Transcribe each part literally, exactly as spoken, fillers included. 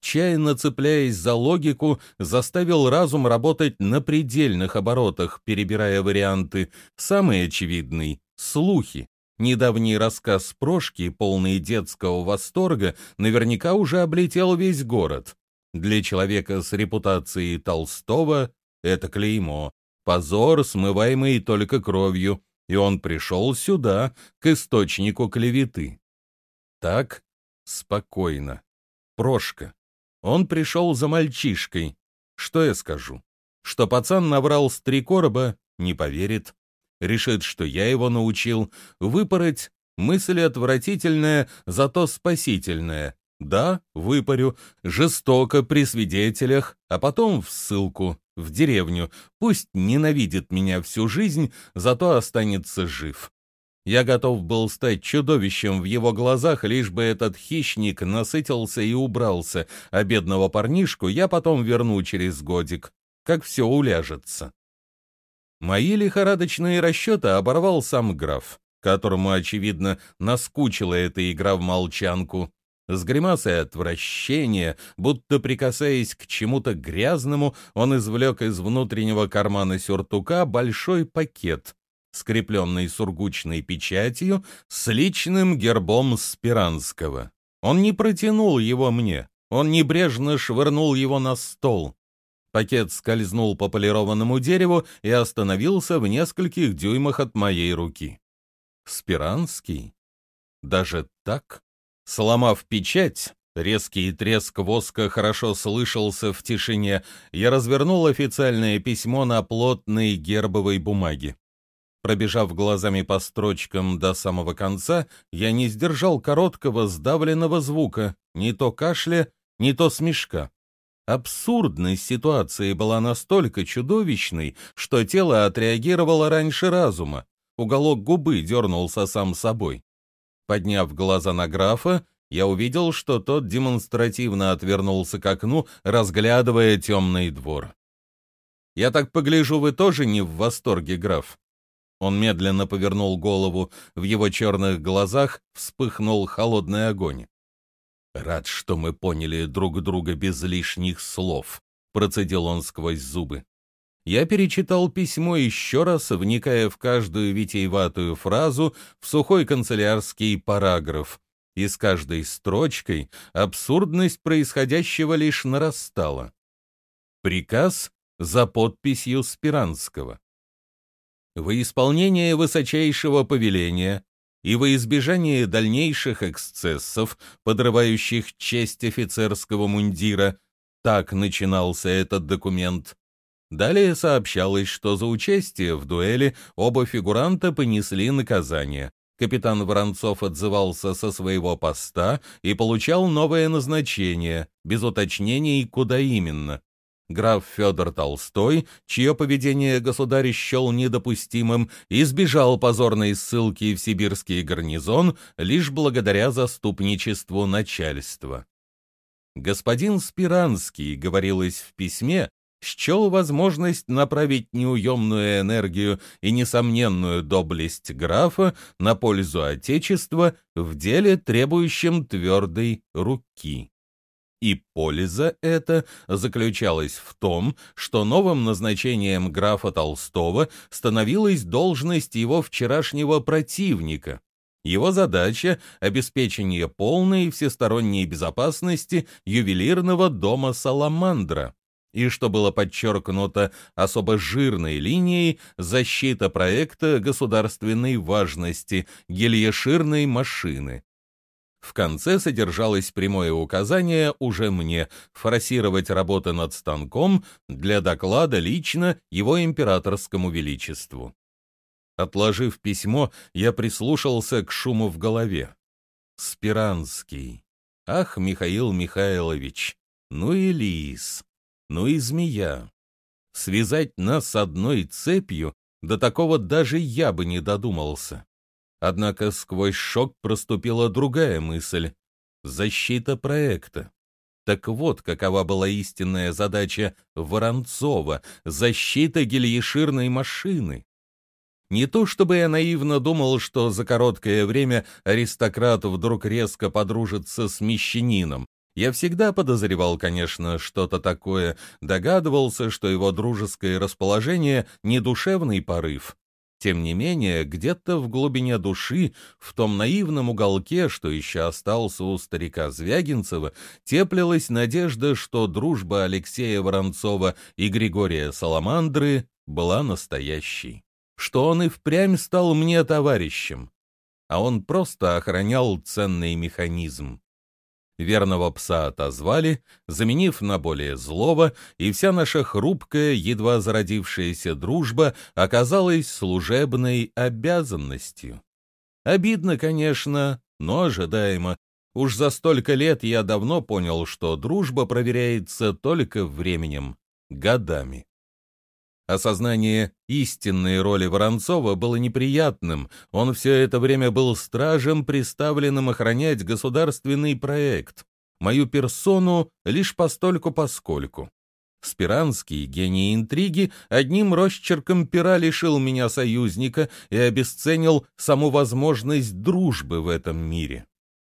отчаянно цепляясь за логику, заставил разум работать на предельных оборотах, перебирая варианты. Самый очевидный — слухи. Недавний рассказ Прошки, полный детского восторга, наверняка уже облетел весь город. Для человека с репутацией Толстого это клеймо, позор, смываемый только кровью, и он пришел сюда, к источнику клеветы. Так, спокойно. Прошка. Он пришел за мальчишкой. Что я скажу? Что пацан наврал с три короба, не поверит. Решит, что я его научил. Выпороть — мысль отвратительная, зато спасительная. Да, выпарю. Жестоко при свидетелях, а потом в ссылку, в деревню. Пусть ненавидит меня всю жизнь, зато останется жив. Я готов был стать чудовищем в его глазах, лишь бы этот хищник насытился и убрался, а бедного парнишку я потом верну через годик, как все уляжется. Мои лихорадочные расчеты оборвал сам граф, которому, очевидно, наскучила эта игра в молчанку. С гримасой отвращения, будто прикасаясь к чему-то грязному, он извлек из внутреннего кармана сюртука большой пакет, скрепленный сургучной печатью с личным гербом Спиранского. Он не протянул его мне, он небрежно швырнул его на стол. Пакет скользнул по полированному дереву и остановился в нескольких дюймах от моей руки. Спиранский? Даже так? Сломав печать, резкий треск воска хорошо слышался в тишине, я развернул официальное письмо на плотной гербовой бумаге. Пробежав глазами по строчкам до самого конца, я не сдержал короткого сдавленного звука, не то кашля, не то смешка. Абсурдность ситуации была настолько чудовищной, что тело отреагировало раньше разума. Уголок губы дернулся сам собой. Подняв глаза на графа, я увидел, что тот демонстративно отвернулся к окну, разглядывая темный двор. «Я так погляжу, вы тоже не в восторге, граф?» Он медленно повернул голову, в его черных глазах вспыхнул холодный огонь. «Рад, что мы поняли друг друга без лишних слов», — процедил он сквозь зубы. Я перечитал письмо еще раз, вникая в каждую витиеватую фразу, в сухой канцелярский параграф, и с каждой строчкой абсурдность происходящего лишь нарастала. Приказ за подписью Спиранского. Во исполнение высочайшего повеления и во избежание дальнейших эксцессов, подрывающих честь офицерского мундира, так начинался этот документ. Далее сообщалось, что за участие в дуэли оба фигуранта понесли наказание. Капитан Воронцов отзывался со своего поста и получал новое назначение, без уточнений, куда именно. Граф Федор Толстой, чье поведение государь счел недопустимым, избежал позорной ссылки в сибирский гарнизон лишь благодаря заступничеству начальства. Господин Спиранский, говорилось в письме, счел возможность направить неуемную энергию и несомненную доблесть графа на пользу Отечества в деле, требующем твердой руки. И польза эта заключалась в том, что новым назначением графа Толстого становилась должность его вчерашнего противника. Его задача — обеспечение полной и всесторонней безопасности ювелирного дома «Саламандра». И, что было подчеркнуто особо жирной линией, защита проекта государственной важности гильеширной машины. В конце содержалось прямое указание уже мне форсировать работы над станком для доклада лично его императорскому величеству. Отложив письмо, я прислушался к шуму в голове. Спиранский. Ах, Михаил Михайлович, ну и лис, ну и змея. Связать нас одной цепью, до такого даже я бы не додумался. Однако сквозь шок проступила другая мысль — защита проекта. Так вот, какова была истинная задача Воронцова — защита гильеширной машины. Не то чтобы я наивно думал, что за короткое время аристократ вдруг резко подружится с мещанином, Я всегда подозревал, конечно, что-то такое, догадывался, что его дружеское расположение — не душевный порыв. Тем не менее, где-то в глубине души, в том наивном уголке, что еще остался у старика Звягинцева, теплилась надежда, что дружба Алексея Воронцова и Григория Саламандры была настоящей, что он и впрямь стал мне товарищем, а он просто охранял ценный механизм. Верного пса отозвали, заменив на более злого, и вся наша хрупкая, едва зародившаяся дружба оказалась служебной обязанностью. Обидно, конечно, но ожидаемо. Уж за столько лет я давно понял, что дружба проверяется только временем, годами. Осознание истинной роли Воронцова было неприятным. Он все это время был стражем, приставленным охранять государственный проект. Мою персону лишь постольку-поскольку. Спиранский, гений интриги, одним росчерком пера лишил меня союзника и обесценил саму возможность дружбы в этом мире.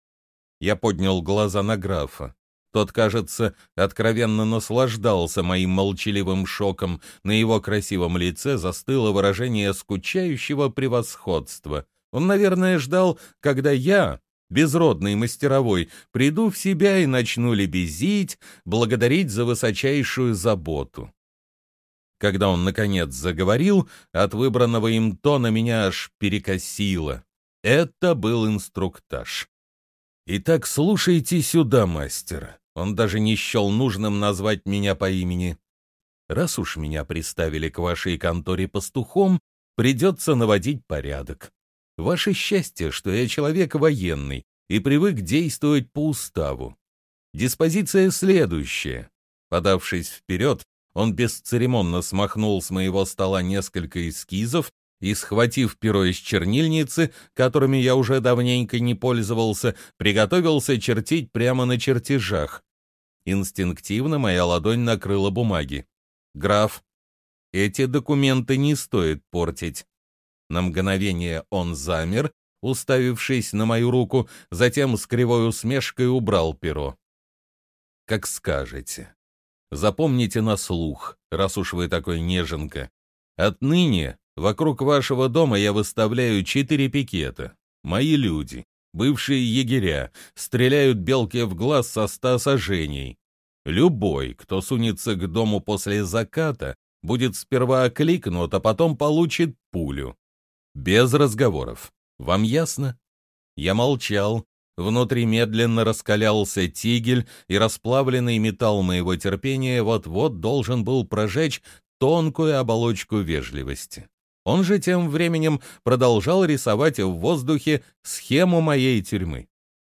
Я поднял глаза на графа. Тот, кажется, откровенно наслаждался моим молчаливым шоком. На его красивом лице застыло выражение скучающего превосходства. Он, наверное, ждал, когда я, безродный мастеровой, приду в себя и начну лебезить, благодарить за высочайшую заботу. Когда он, наконец, заговорил, от выбранного им тона меня аж перекосило. Это был инструктаж. «Итак, слушайте сюда, мастер». Он даже не счел нужным назвать меня по имени. Раз уж меня приставили к вашей конторе пастухом, придется наводить порядок. Ваше счастье, что я человек военный и привык действовать по уставу. Диспозиция следующая. Подавшись вперед, он бесцеремонно смахнул с моего стола несколько эскизов и, схватив перо из чернильницы, которыми я уже давненько не пользовался, приготовился чертить прямо на чертежах. Инстинктивно моя ладонь накрыла бумаги. «Граф, эти документы не стоит портить». На мгновение он замер, уставившись на мою руку, затем с кривой усмешкой убрал перо. «Как скажете. Запомните на слух, раз уж вы такой неженка. Отныне вокруг вашего дома я выставляю четыре пикета. Мои люди, бывшие егеря, стреляют белке в глаз со ста саженей. Любой, кто сунется к дому после заката, будет сперва окликнут, а потом получит пулю. Без разговоров. Вам ясно?» Я молчал. Внутри медленно раскалялся тигель, и расплавленный металл моего терпения вот-вот должен был прожечь тонкую оболочку вежливости. Он же тем временем продолжал рисовать в воздухе схему моей тюрьмы.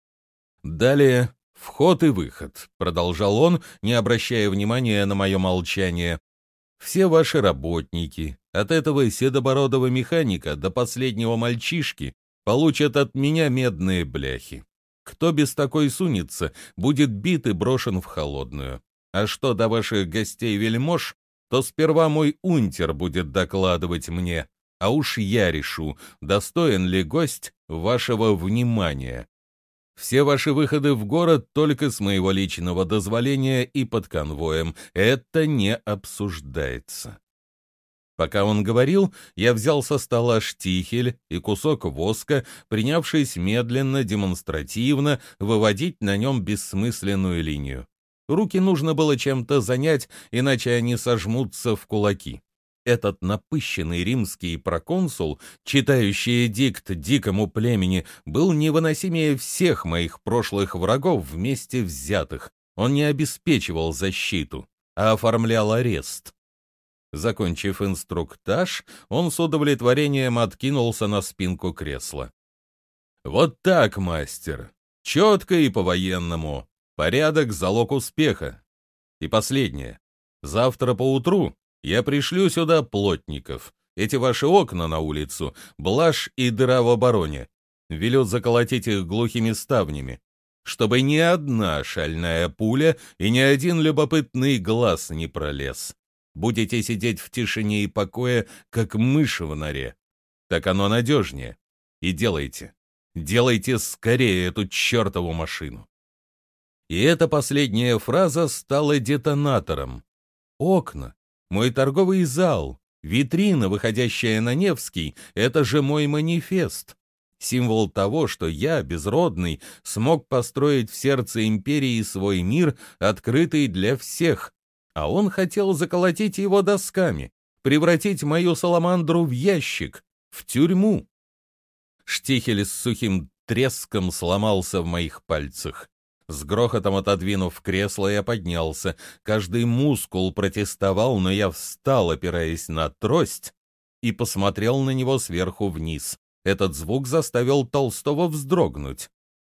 «Далее вход и выход», — продолжал он, не обращая внимания на мое молчание. «Все ваши работники, от этого седобородого механика до последнего мальчишки, получат от меня медные бляхи. Кто без такой сунется, будет бит и брошен в холодную. А что до ваших гостей-вельмож, то сперва мой унтер будет докладывать мне, а уж я решу, достоин ли гость вашего внимания. Все ваши выходы в город только с моего личного дозволения и под конвоем. Это не обсуждается». Пока он говорил, я взял со стола штихель и кусок воска, принявшись медленно, демонстративно выводить на нем бессмысленную линию. Руки нужно было чем-то занять, иначе они сожмутся в кулаки. Этот напыщенный римский проконсул, читающий эдикт дикому племени, был невыносимее всех моих прошлых врагов вместе взятых. Он не обеспечивал защиту, а оформлял арест. Закончив инструктаж, он с удовлетворением откинулся на спинку кресла. «Вот так, мастер. Четко и по-военному. Порядок — залог успеха. И последнее. Завтра поутру я пришлю сюда плотников. Эти ваши окна на улицу — блажь и дыра в обороне. Велю заколотить их глухими ставнями, чтобы ни одна шальная пуля и ни один любопытный глаз не пролез. Будете сидеть в тишине и покое, как мыши в норе. Так оно надежнее. И делайте, делайте скорее эту чертову машину». И эта последняя фраза стала детонатором. Окна, мой торговый зал, витрина, выходящая на Невский — это же мой манифест. Символ того, что я, безродный, смог построить в сердце империи свой мир, открытый для всех. А он хотел заколотить его досками, превратить мою саламандру в ящик, в тюрьму. Штихель с сухим треском сломался в моих пальцах. С грохотом отодвинув кресло, я поднялся. Каждый мускул протестовал, но я встал, опираясь на трость, и посмотрел на него сверху вниз. Этот звук заставил Толстого вздрогнуть.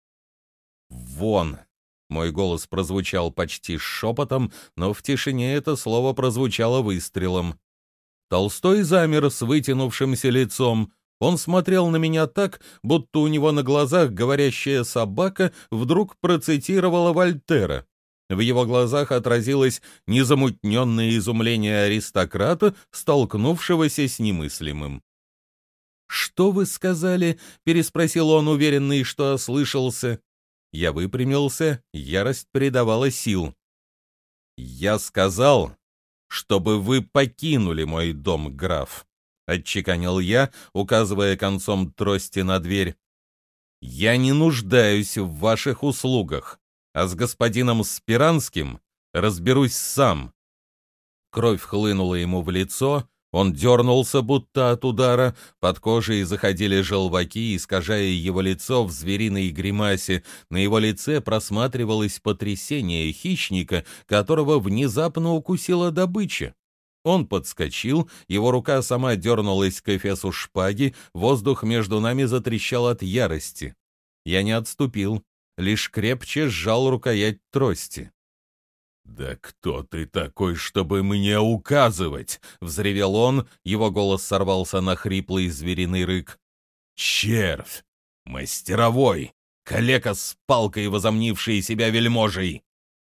«Вон!» — мой голос прозвучал почти шепотом, но в тишине это слово прозвучало выстрелом. Толстой замер с вытянувшимся лицом. Он смотрел на меня так, будто у него на глазах говорящая собака вдруг процитировала Вольтера. В его глазах отразилось незамутненное изумление аристократа, столкнувшегося с немыслимым. «Что вы сказали?» — переспросил он, уверенный, что ослышался. Я выпрямился, ярость придавала сил. «Я сказал, чтобы вы покинули мой дом, граф», — отчеканил я, указывая концом трости на дверь. «Я не нуждаюсь в ваших услугах, а с господином Спиранским разберусь сам». Кровь хлынула ему в лицо, он дернулся, будто от удара, под кожей заходили желваки, искажая его лицо в звериной гримасе. На его лице просматривалось потрясение хищника, которого внезапно укусила добыча. Он подскочил, его рука сама дернулась к эфесу шпаги, воздух между нами затрещал от ярости. Я не отступил, лишь крепче сжал рукоять трости. «Да кто ты такой, чтобы мне указывать?» — взревел он, его голос сорвался на хриплый звериный рык. «Червь! Мастеровой! Калека с палкой, возомнивший себя вельможей!»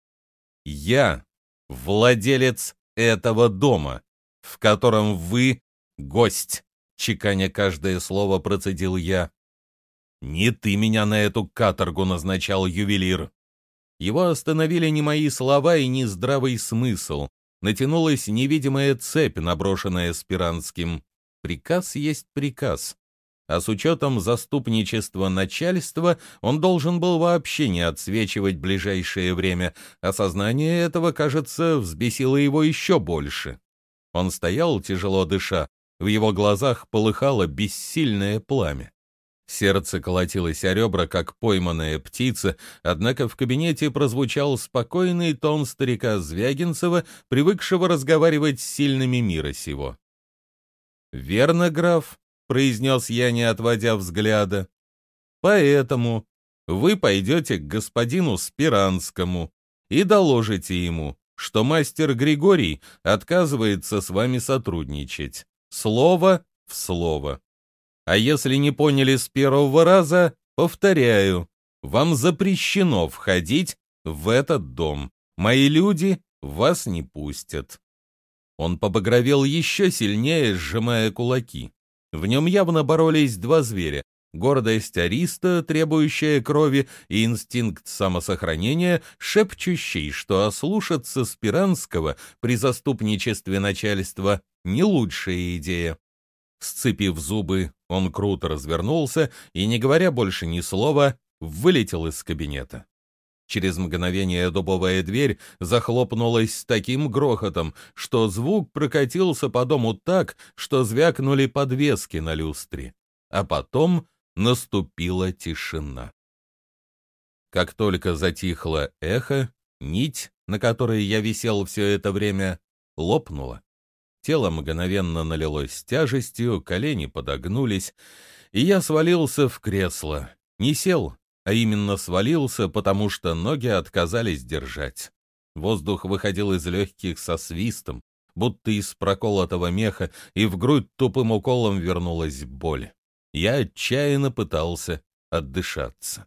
«Я владелец этого дома, в котором вы гость», — чеканя каждое слово процедил я. «Не ты меня на эту каторгу назначал, ювелир». Его остановили не мои слова и не здравый смысл. Натянулась невидимая цепь, наброшенная Спиранским. Приказ есть приказ. А с учетом заступничества начальства он должен был вообще не отсвечивать ближайшее время. Осознание этого, кажется, взбесило его еще больше. Он стоял, тяжело дыша. В его глазах полыхало бессильное пламя. Сердце колотилось о ребра, как пойманная птица, однако в кабинете прозвучал спокойный тон старика Звягинцева, привыкшего разговаривать с сильными мира сего. «Верно, граф», — произнес я, не отводя взгляда. «Поэтому вы пойдете к господину Спиранскому и доложите ему, что мастер Григорий отказывается с вами сотрудничать. Слово в слово. А если не поняли с первого раза, повторяю, вам запрещено входить в этот дом. Мои люди вас не пустят». Он побагровел еще сильнее, сжимая кулаки. В нем явно боролись два зверя: гордость ариста, требующая крови, и инстинкт самосохранения, шепчущий, что ослушаться Спиранского при заступничестве начальства — не лучшая идея. Сцепив зубы, он круто развернулся и, не говоря больше ни слова, вылетел из кабинета. Через мгновение дубовая дверь захлопнулась с таким грохотом, что звук прокатился по дому так, что звякнули подвески на люстре. А потом наступила тишина. Как только затихло эхо, нить, на которой я висел все это время, лопнула. Тело мгновенно налилось тяжестью, колени подогнулись, и я свалился в кресло. Не сел, а именно свалился, потому что ноги отказались держать. Воздух выходил из легких со свистом, будто из проколотого меха, и в грудь тупым уколом вернулась боль. Я отчаянно пытался отдышаться.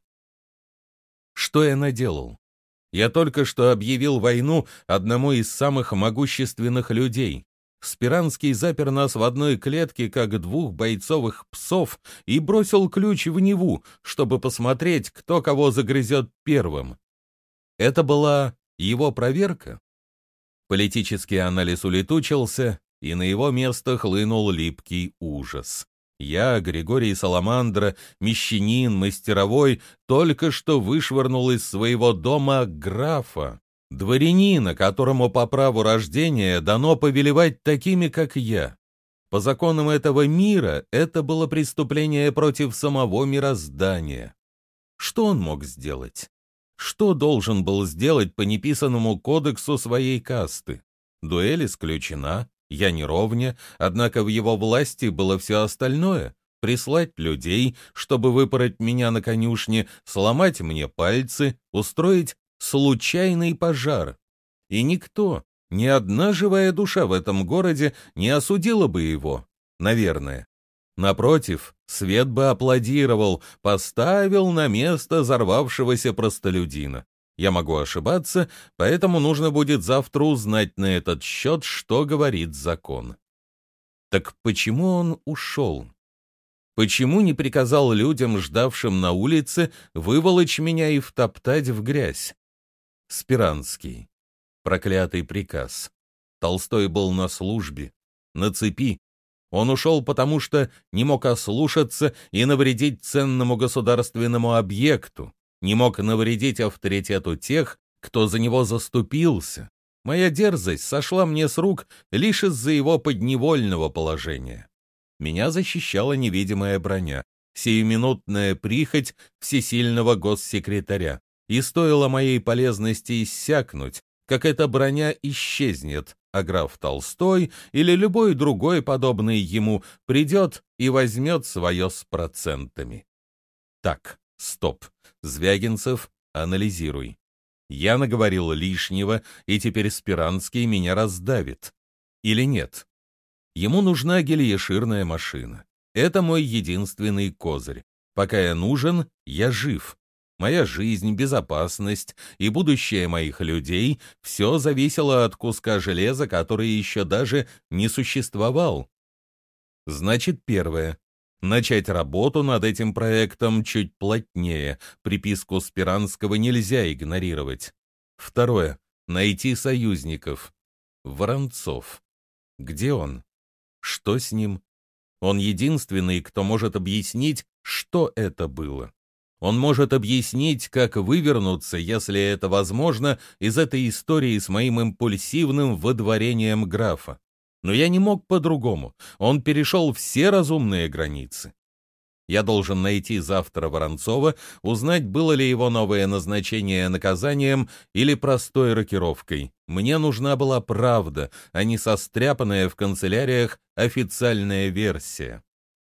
Что я наделал? Я только что объявил войну одному из самых могущественных людей. Спиранский запер нас в одной клетке, как двух бойцовых псов, и бросил ключ в Неву, чтобы посмотреть, кто кого загрызет первым. Это была его проверка? Политический анализ улетучился, и на его место хлынул липкий ужас. Я, Григорий Саламандра, мещанин, мастеровой, только что вышвырнул из своего дома графа, дворянина, которому по праву рождения дано повелевать такими, как я. По законам этого мира это было преступление против самого мироздания. Что он мог сделать? Что должен был сделать по неписанному кодексу своей касты? Дуэль исключена. Я не ровня, однако в его власти было все остальное — прислать людей, чтобы выпороть меня на конюшне, сломать мне пальцы, устроить случайный пожар. И никто, ни одна живая душа в этом городе не осудила бы его, наверное. Напротив, свет бы аплодировал, поставил на место взорвавшегося простолюдина. Я могу ошибаться, поэтому нужно будет завтра узнать на этот счет, что говорит закон. Так почему он ушел? Почему не приказал людям, ждавшим на улице, выволочь меня и втоптать в грязь? Спиранский. Проклятый приказ. Толстой был на службе, на цепи. Он ушел потому, что не мог ослушаться и навредить ценному государственному объекту, не мог навредить авторитету тех, кто за него заступился. Моя дерзость сошла мне с рук лишь из-за его подневольного положения. Меня защищала невидимая броня, сиюминутная прихоть всесильного госсекретаря. И стоило моей полезности иссякнуть, как эта броня исчезнет, а граф Толстой или любой другой, подобный ему, придет и возьмет свое с процентами. Так, стоп. Звягинцев, анализируй. Я наговорил лишнего, и теперь Спиранский меня раздавит. Или нет? Ему нужна гильеширная машина. Это мой единственный козырь. Пока я нужен, я жив. Моя жизнь, безопасность и будущее моих людей — все зависело от куска железа, который еще даже не существовал. Значит, первое. Начать работу над этим проектом чуть плотнее. Приписку Спиранского нельзя игнорировать. Второе. Найти союзников. Воронцов. Где он? Что с ним? Он единственный, кто может объяснить, что это было. Он может объяснить, как вывернуться, если это возможно, из этой истории с моим импульсивным выдворением графа. Но я не мог по-другому. Он перешел все разумные границы. Я должен найти завтра Воронцова, узнать, было ли его новое назначение наказанием или простой рокировкой. Мне нужна была правда, а не состряпанная в канцеляриях официальная версия.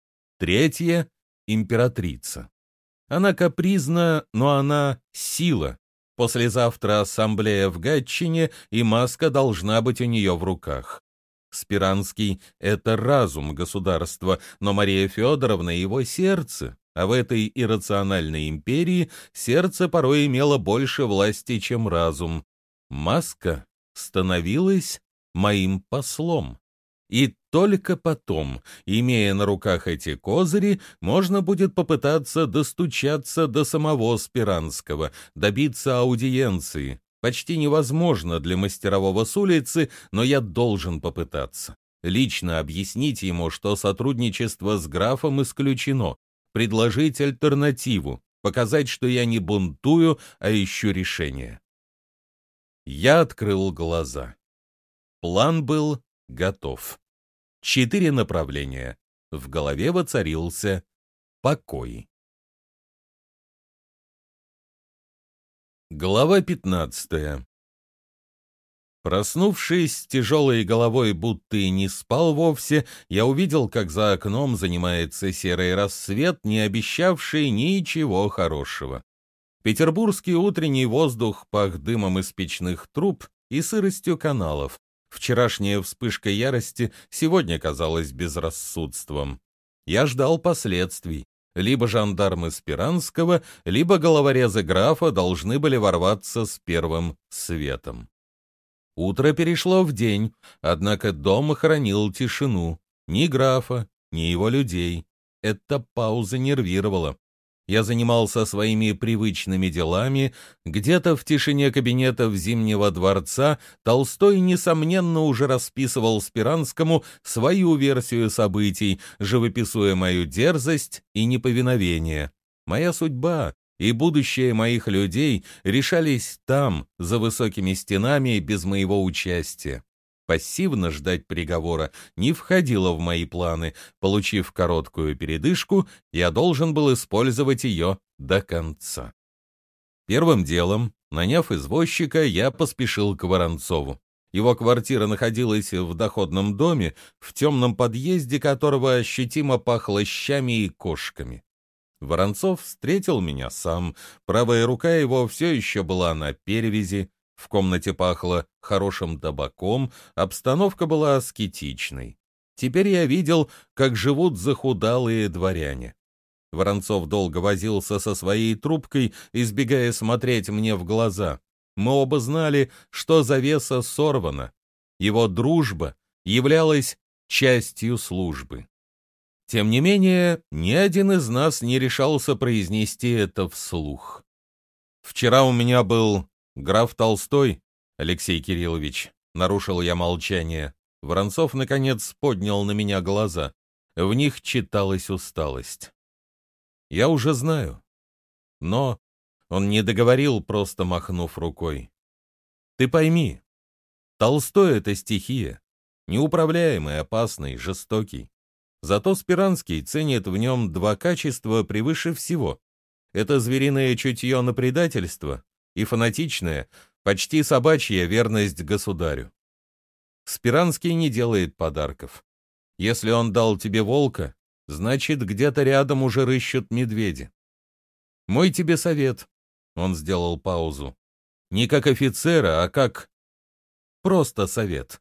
Третье — императрица. Она капризна, но она сила. Послезавтра ассамблея в Гатчине, и маска должна быть у нее в руках. Спиранский — это разум государства, но Мария Федоровна — его сердце, а в этой иррациональной империи сердце порой имело больше власти, чем разум. Маска становилась моим послом. И только потом, имея на руках эти козыри, можно будет попытаться достучаться до самого Спиранского, добиться аудиенции. Почти невозможно для мастерового с улицы, но я должен попытаться. Лично объяснить ему, что сотрудничество с графом исключено, предложить альтернативу, показать, что я не бунтую, а ищу решение. Я открыл глаза. План был готов. Четыре направления. В голове воцарился покой. Глава пятнадцатая. Проснувшись с тяжелой головой, будто и не спал вовсе, я увидел, как за окном занимается серый рассвет, не обещавший ничего хорошего. Петербургский утренний воздух пах дымом из печных труб и сыростью каналов. Вчерашняя вспышка ярости сегодня казалась безрассудством. Я ждал последствий. Либо жандармы Спиранского, либо головорезы графа должны были ворваться с первым светом. Утро перешло в день, однако дом хранил тишину. Ни графа, ни его людей. Эта пауза нервировала. Я занимался своими привычными делами. Где-то в тишине кабинетов Зимнего дворца Толстой, несомненно, уже расписывал Спиранскому свою версию событий, живописуя мою дерзость и неповиновение. Моя судьба и будущее моих людей решались там, за высокими стенами, без моего участия. Пассивно ждать приговора не входило в мои планы. Получив короткую передышку, я должен был использовать ее до конца. Первым делом, наняв извозчика, я поспешил к Воронцову. Его квартира находилась в доходном доме, в темном подъезде которого ощутимо пахло щами и кошками. Воронцов встретил меня сам, правая рука его все еще была на перевязи, в комнате пахло хорошим табаком, обстановка была аскетичной. Теперь я видел, как живут захудалые дворяне. Воронцов долго возился со своей трубкой, избегая смотреть мне в глаза. Мы оба знали, что завеса сорвана. Его дружба являлась частью службы. Тем не менее, ни один из нас не решался произнести это вслух. «Вчера у меня был граф Толстой, Алексей Кириллович», — нарушил я молчание. Воронцов, наконец, поднял на меня глаза. В них читалась усталость. «Я уже знаю». Но он не договорил, просто махнув рукой. «Ты пойми, Толстой — это стихия, неуправляемый, опасный, жестокий. Зато Спиранский ценит в нем два качества превыше всего. Это звериное чутье на предательство и фанатичная, почти собачья верность государю. Спиранский не делает подарков. Если он дал тебе волка, значит, где-то рядом уже рыщут медведи. Мой тебе совет, — он сделал паузу, — не как офицера, а как просто совет.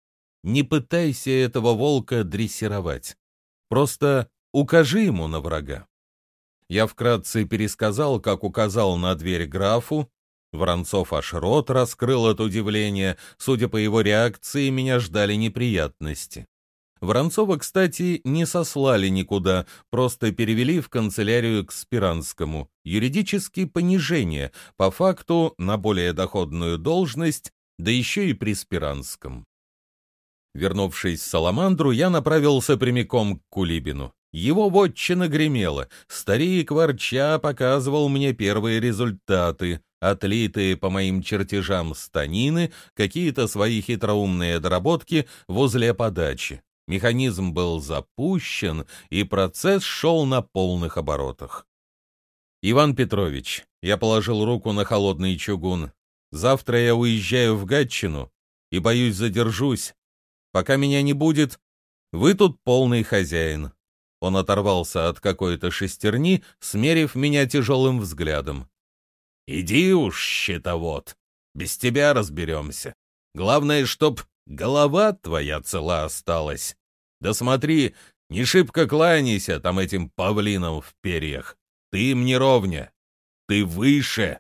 Не пытайся этого волка дрессировать. Просто укажи ему на врага. Я вкратце пересказал, как указал на дверь графу. Воронцов аж рот раскрыл от удивления. Судя по его реакции, меня ждали неприятности. Воронцова, кстати, не сослали никуда, просто перевели в канцелярию к Спиранскому. Юридически понижение, по факту на более доходную должность, да еще и при Спиранском. Вернувшись в Саламандру, я направился прямиком к Кулибину. Его вотчина гремела. Старик ворча показывал мне первые результаты, отлитые по моим чертежам станины, какие-то свои хитроумные доработки возле подачи. Механизм был запущен, и процесс шел на полных оборотах. «Иван Петрович», — я положил руку на холодный чугун, — «завтра я уезжаю в Гатчину и, боюсь, задержусь. Пока меня не будет, вы тут полный хозяин». Он оторвался от какой-то шестерни, смерив меня тяжелым взглядом. «Иди уж, счетовод, без тебя разберемся. Главное, чтоб голова твоя цела осталась. Да смотри, не шибко кланяйся там этим павлинам в перьях. Ты им не ровня, ты выше».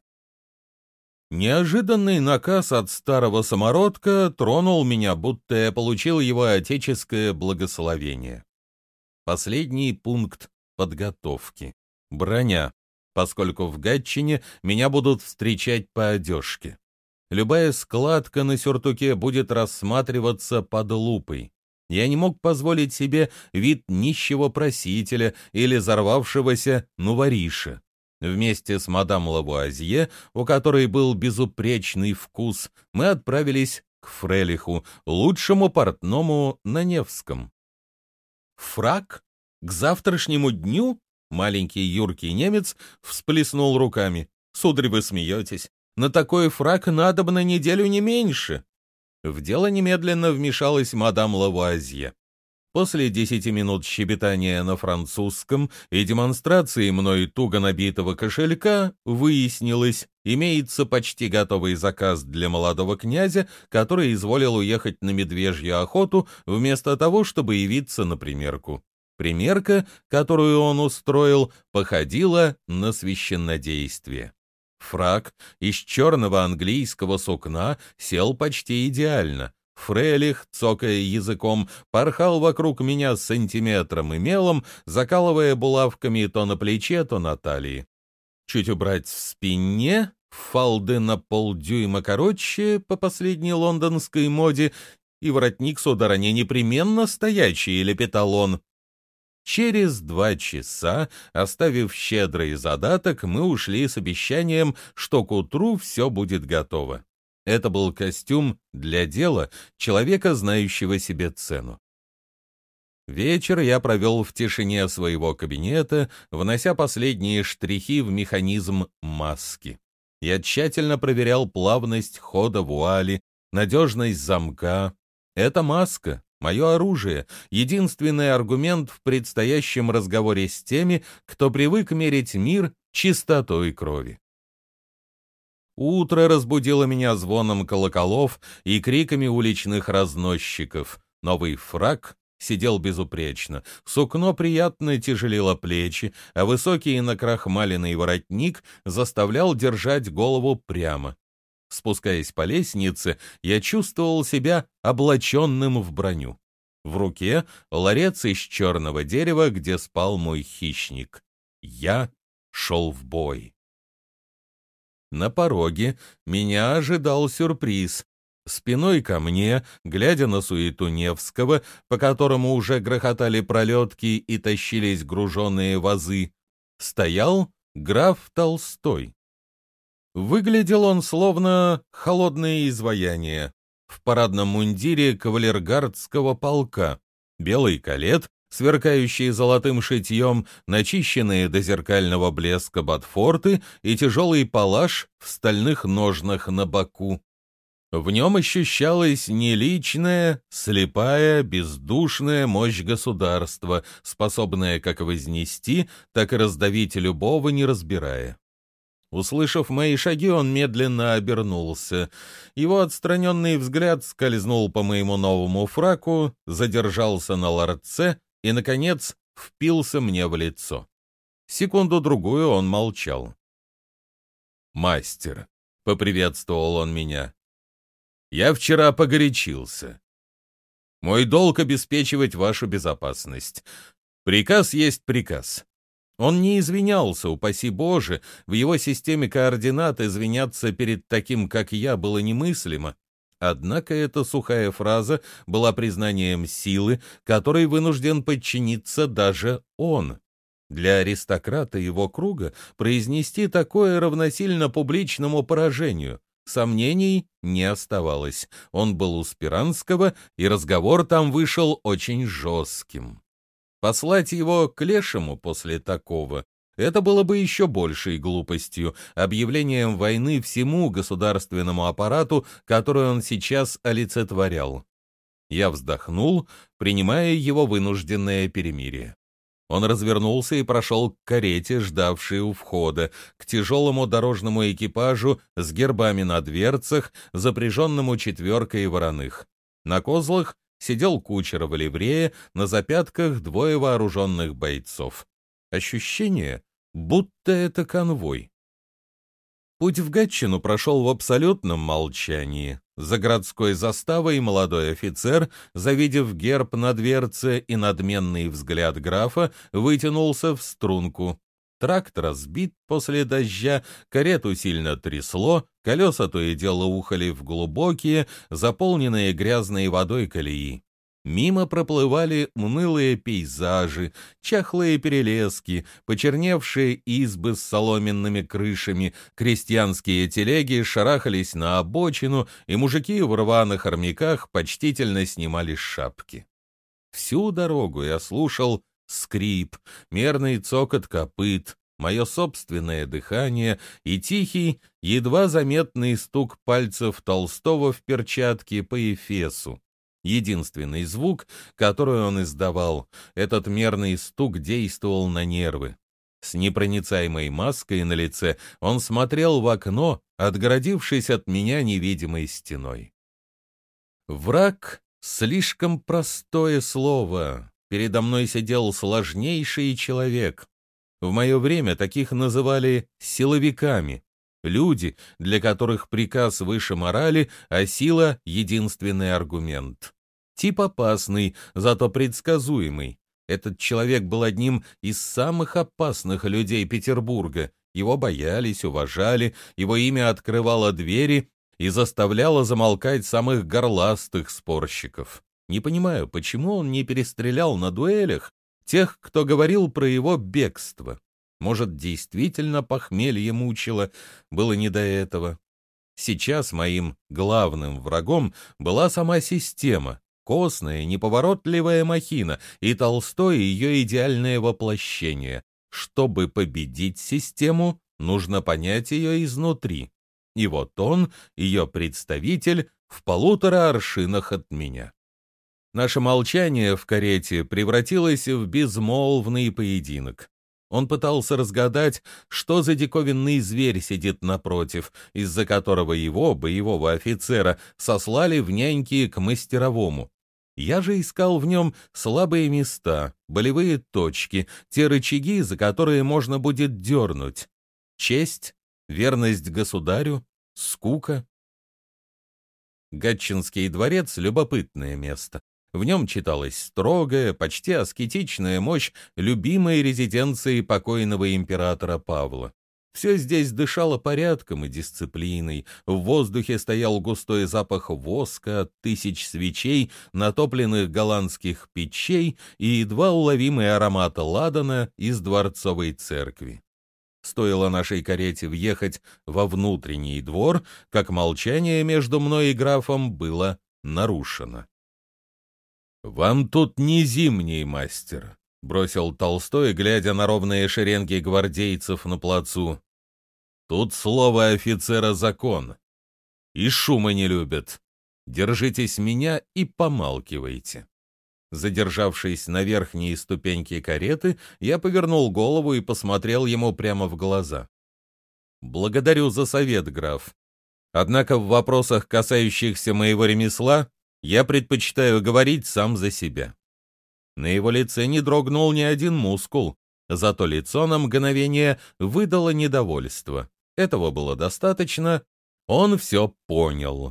Неожиданный наказ от старого самородка тронул меня, будто я получил его отеческое благословение. Последний пункт подготовки. Броня, поскольку в Гатчине меня будут встречать по одежке. Любая складка на сюртуке будет рассматриваться под лупой. Я не мог позволить себе вид нищего просителя или взорвавшегося нувариша. Вместе с мадам Лавуазье, у которой был безупречный вкус, мы отправились к Фрелиху, лучшему портному на Невском. «Фрак? К завтрашнему дню?» Маленький юркий немец всплеснул руками. «Сударь, вы смеетесь. На такой фрак надобно неделю не меньше». В дело немедленно вмешалась мадам Лавуазье. После десяти минут щебетания на французском и демонстрации мной туго набитого кошелька выяснилось, имеется почти готовый заказ для молодого князя, который изволил уехать на медвежью охоту вместо того, чтобы явиться на примерку. Примерка, которую он устроил, походила на священнодействие. Фрак из черного английского сукна сел почти идеально. Фрелих, цокая языком, порхал вокруг меня с сантиметром и мелом, закалывая булавками то на плече, то на талии. Чуть убрать в спине, фалды на полдюйма короче по последней лондонской моде, и воротник с удара не непременно стоячий, лепетал он. Через два часа, оставив щедрый задаток, мы ушли с обещанием, что к утру все будет готово. Это был костюм для дела человека, знающего себе цену. Вечер я провел в тишине своего кабинета, внося последние штрихи в механизм маски. Я тщательно проверял плавность хода вуали, надежность замка. Эта маска — мое оружие, единственный аргумент в предстоящем разговоре с теми, кто привык мерить мир чистотой крови. Утро разбудило меня звоном колоколов и криками уличных разносчиков. Новый фрак сидел безупречно, сукно приятно тяжелило плечи, а высокий накрахмаленный воротник заставлял держать голову прямо. Спускаясь по лестнице, я чувствовал себя облаченным в броню. В руке ларец из черного дерева, где спал мой хищник. Я шел в бой. На пороге меня ожидал сюрприз. Спиной ко мне, глядя на суету Невского, по которому уже грохотали пролетки и тащились груженные вазы, стоял граф Толстой. Выглядел он словно холодное изваяние. В парадном мундире кавалергардского полка, белый калет, сверкающие золотым шитьем, начищенные до зеркального блеска ботфорты и тяжелый палаш в стальных ножнах на боку. В нем ощущалась неличная, слепая, бездушная мощь государства, способная как вознести, так и раздавить любого, не разбирая. Услышав мои шаги, он медленно обернулся. Его отстраненный взгляд скользнул по моему новому фраку, задержался на ларце и, наконец, впился мне в лицо. Секунду-другую он молчал. «Мастер», — поприветствовал он меня, — «я вчера погорячился. Мой долг — обеспечивать вашу безопасность. Приказ есть приказ». Он не извинялся, упаси Боже, в его системе координат извиняться перед таким, как я, было немыслимо. Однако эта сухая фраза была признанием силы, которой вынужден подчиниться даже он. Для аристократа его круга произнести такое равносильно публичному поражению. Сомнений не оставалось. Он был у Спиранского, и разговор там вышел очень жестким. Послать его к Лешему после такого — это было бы еще большей глупостью, объявлением войны всему государственному аппарату, который он сейчас олицетворял. Я вздохнул, принимая его вынужденное перемирие. Он развернулся и прошел к карете, ждавшей у входа, к тяжелому дорожному экипажу с гербами на дверцах, запряженному четверкой вороных. На козлах сидел кучер в ливрее, на запятках двое вооруженных бойцов. Ощущение, будто это конвой. Путь в Гатчину прошел в абсолютном молчании. За городской заставой молодой офицер, завидев герб на дверце и надменный взгляд графа, вытянулся в струнку. Тракт разбит после дождя, карету сильно трясло, колеса то и дело ухали в глубокие, заполненные грязной водой колеи. Мимо проплывали унылые пейзажи, чахлые перелески, почерневшие избы с соломенными крышами, крестьянские телеги шарахались на обочину, и мужики в рваных армяках почтительно снимали шапки. Всю дорогу я слушал скрип, мерный цокот копыт, мое собственное дыхание и тихий, едва заметный стук пальцев Толстого в перчатке по эфесу. Единственный звук, который он издавал, этот мерный стук действовал на нервы. С непроницаемой маской на лице он смотрел в окно, отгородившись от меня невидимой стеной. Враг — слишком простое слово. Передо мной сидел сложнейший человек. В мое время таких называли силовиками. Люди, для которых приказ выше морали, а сила — единственный аргумент. Тип опасный, зато предсказуемый. Этот человек был одним из самых опасных людей Петербурга. Его боялись, уважали, его имя открывало двери и заставляло замолкать самых горластых спорщиков. Не понимаю, почему он не перестрелял на дуэлях тех, кто говорил про его бегство. Может, действительно похмелье мучило, было не до этого. Сейчас моим главным врагом была сама система, костная, неповоротливая махина, и Толстой — ее идеальное воплощение. Чтобы победить систему, нужно понять ее изнутри. И вот он, ее представитель, в полутора аршинах от меня. Наше молчание в карете превратилось в безмолвный поединок. Он пытался разгадать, что за диковинный зверь сидит напротив, из-за которого его, боевого офицера, сослали в няньки к мастеровому. Я же искал в нем слабые места, болевые точки, те рычаги, за которые можно будет дернуть. Честь, верность государю, скука. Гатчинский дворец — любопытное место. В нем читалась строгая, почти аскетичная мощь любимой резиденции покойного императора Павла. Все здесь дышало порядком и дисциплиной, в воздухе стоял густой запах воска от тысяч свечей, натопленных голландских печей и едва уловимый аромат ладана из дворцовой церкви. Стоило нашей карете въехать во внутренний двор, как молчание между мной и графом было нарушено. «Вам тут не зимний, мастер», — бросил Толстой, глядя на ровные шеренги гвардейцев на плацу. «Тут слово офицера закон. И шума не любят. Держитесь меня и помалкивайте». Задержавшись на верхней ступеньке кареты, я повернул голову и посмотрел ему прямо в глаза. «Благодарю за совет, граф. Однако в вопросах, касающихся моего ремесла, я предпочитаю говорить сам за себя». На его лице не дрогнул ни один мускул, зато лицо на мгновение выдало недовольство. Этого было достаточно, он все понял.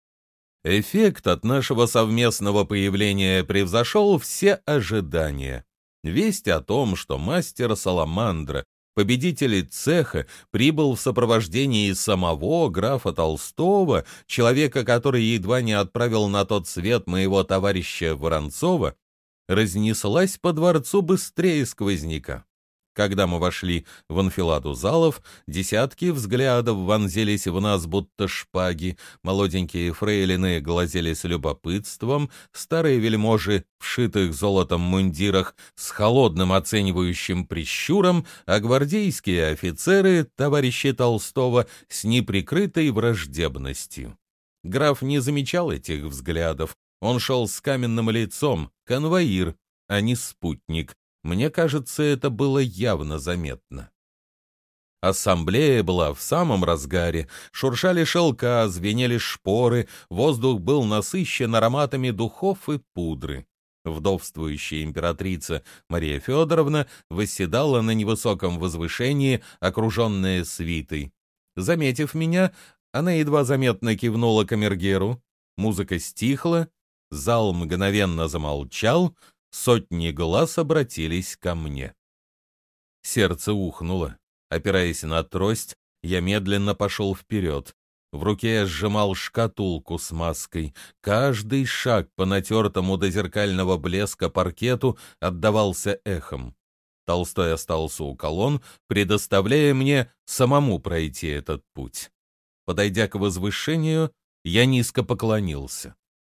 Эффект от нашего совместного появления превзошел все ожидания. Весть о том, что мастер Саламандра, победитель цеха, прибыл в сопровождении самого графа Толстого, человека, который едва не отправил на тот свет моего товарища Воронцова, разнеслась по дворцу быстрее сквозняка. Когда мы вошли в анфиладу залов, десятки взглядов вонзились в нас, будто шпаги, молоденькие фрейлины глазели с любопытством, старые вельможи в шитых золотом мундирах с холодным оценивающим прищуром, а гвардейские офицеры, товарищи Толстого, с неприкрытой враждебностью. Граф не замечал этих взглядов, он шел с каменным лицом, конвоир, а не спутник. Мне кажется, это было явно заметно. Ассамблея была в самом разгаре, шуршали шелка, звенели шпоры, воздух был насыщен ароматами духов и пудры. Вдовствующая императрица Мария Федоровна восседала на невысоком возвышении, окруженная свитой. Заметив меня, она едва заметно кивнула камергеру, музыка стихла, зал мгновенно замолчал, сотни глаз обратились ко мне. Сердце ухнуло. Опираясь на трость, я медленно пошел вперед. В руке я сжимал шкатулку с маской. Каждый шаг по натертому до зеркального блеска паркету отдавался эхом. Толстой остался у колонн, предоставляя мне самому пройти этот путь. Подойдя к возвышению, я низко поклонился.